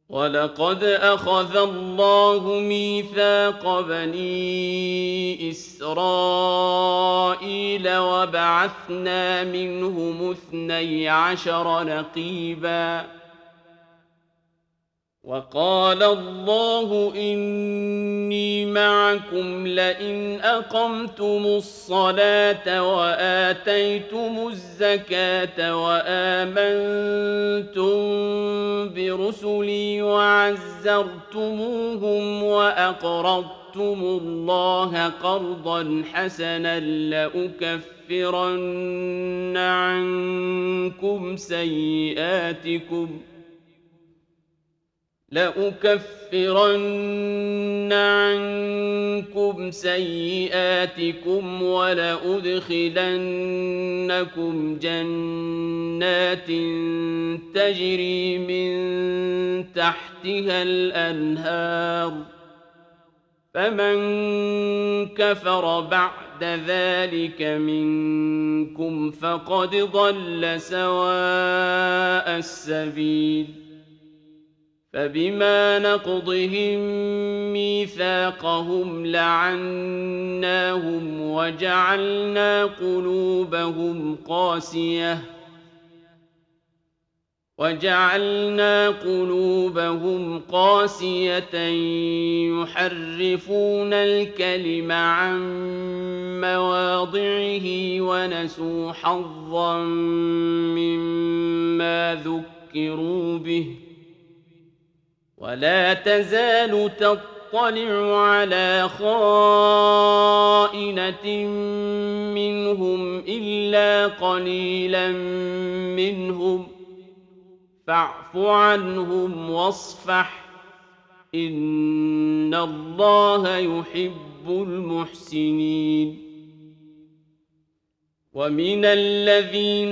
ولقد أخذ الله ميثاق بني إسرائيل وبعثنا منهم 12 نقيباً وقال الله إني معكم لئن أقمتم الصلاة وآتيتم الزكاة وآمنتم برسلي وعزرتموهم وأقرضتم الله قرضا حسنا لأكفرن عنكم سيئاتكم ولأدخلنكم جنات تجري من تحتها الأنهار فمن كفر بعد ذلك منكم فقد ضل سواء السبيل فبما نقضهم ميثاقهم لعناهم وجعلنا قلوبهم قاسية يحرفون الكلم عن مواضعه ونسوا حظا مما ذكروا به ولا تزال تطلع على خائنة منهم إلا قليلا منهم فاعف عنهم واصفح إن الله يحب المحسنين ومن الذين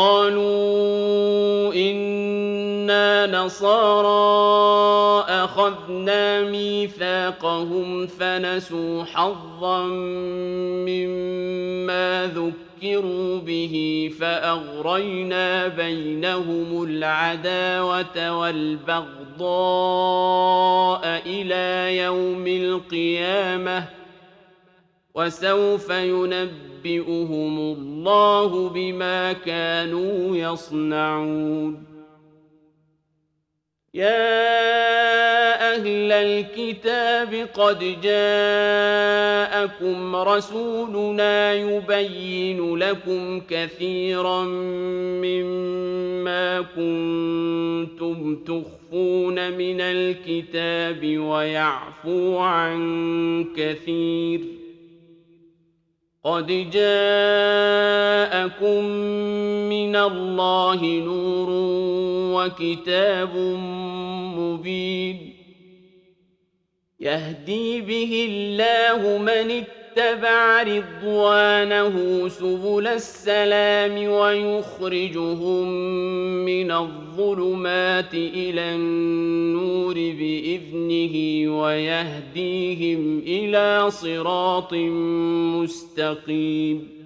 قالوا إنا نصارى أخذنا ميثاقهم فنسوا حظا مما ذكروا به فأغرينا بينهم العداوة والبغضاء إلى يوم القيامة وسوف ينبئهم الله بما كانوا يصنعون يا أهل الكتاب قد جاءكم رسولنا يبين لكم كثيرا مما كنتم تخفون من الكتاب ويعفو عن كثير قد جاءكم من الله نور وكتاب مبين يهدي به الله من اتبع رضوانه سبل السلام ويخرجهم من الظلمات إلى النور بإذنه ويهديهم إلى صراط مستقيم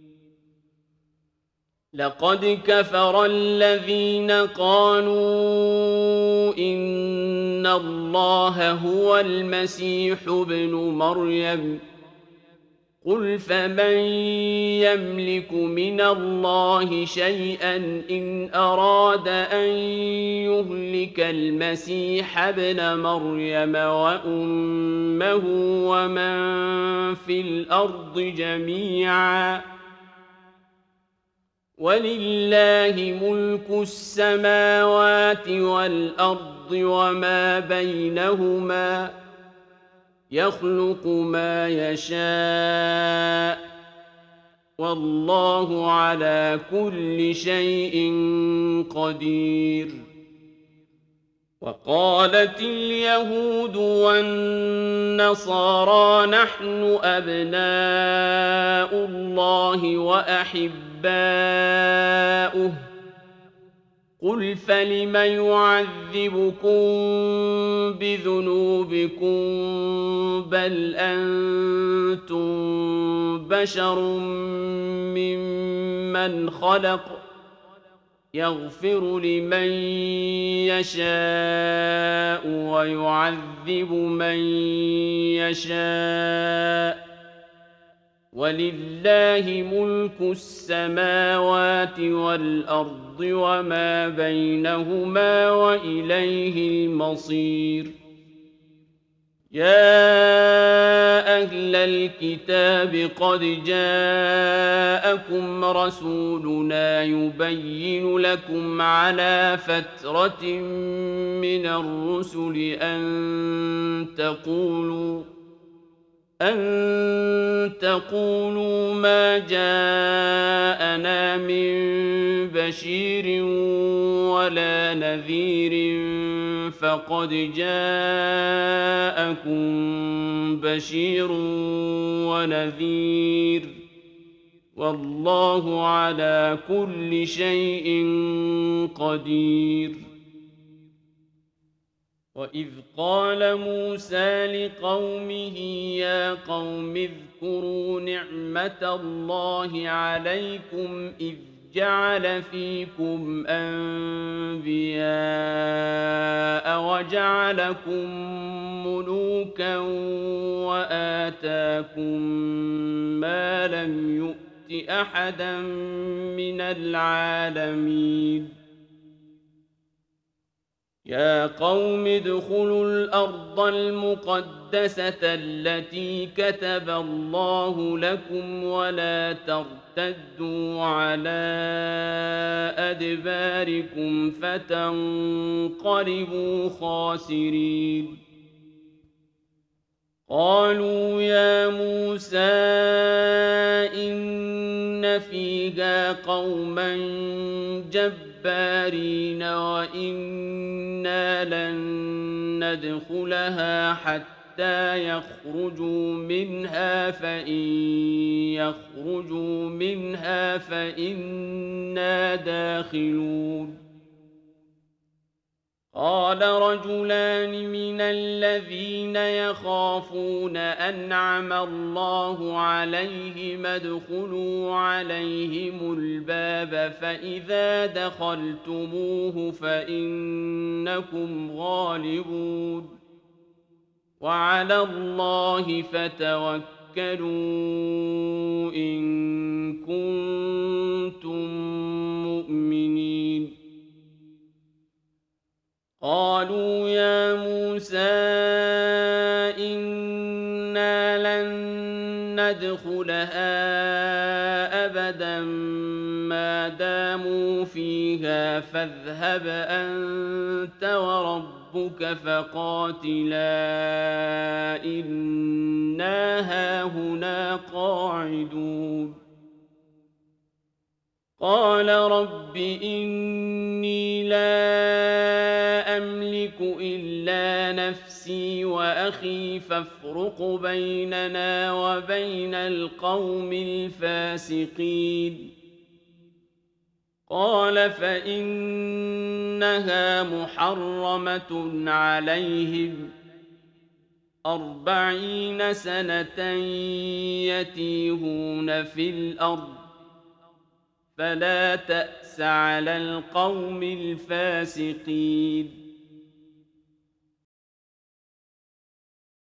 لقد كفر الذين قالوا إن الله هو المسيح ابن مريم قل فمن يملك من الله شيئا إن أراد أن يهلك المسيح ابن مريم وأمه ومن في الأرض جميعا ولله ملك السماوات والأرض وما بينهما يخلق ما يشاء والله على كل شيء قدير وقالت اليهود والنصارى نحن أبناء الله وأحباؤه قل فلم يعذبكم بذنوبكم بل أنتم بشر ممن خلق يغفر لمن يشاء ويعذب من يشاء ولله ملك السماوات والأرض وما بينهما وإليه المصير يا أهل الكتاب قد جاءكم رسولنا يبين لكم على فترة من الرسل أن تقولوا ما جاءنا من بشير ولا نذير فقد جاءكم بشير ونذير والله على كل شيء قدير وإذ قال موسى لقومه يا قوم اذكروا نعمة الله عليكم إذ جعل فيكم أنبياء وجعلكم ملوكا وآتاكم ما لم يؤت أحدا من العالمين يا قوم ادخلوا الأرض المقدسة التي كتب الله لكم ولا ترتدوا على أدباركم فتنقلبوا خاسرين قالوا يا موسى إن فيها قوما جبارين وإنا لن ندخلها حتى يخرجوا منها فإن يخرجوا منها فإنا داخلون قال رجلان من الذين يخافون أنعم الله عليهم ادخلوا عليهم الباب فإذا دخلتموه فإنكم غالبون وعلى الله فتوكلوا إن كنتم مؤمنين قالوا يا موسى إنا لن ندخلها أبدا ما داموا فيها فاذهب أنت وربك فقاتلا إنا هاهنا قاعدون قال رب إني لا أملك إلا نفسي وأخي فافرق بيننا وبين القوم الفاسقين قال فإنها محرمة عليهم 40 سنة يتيهون في الأرض فلا تأس على القوم الفاسقين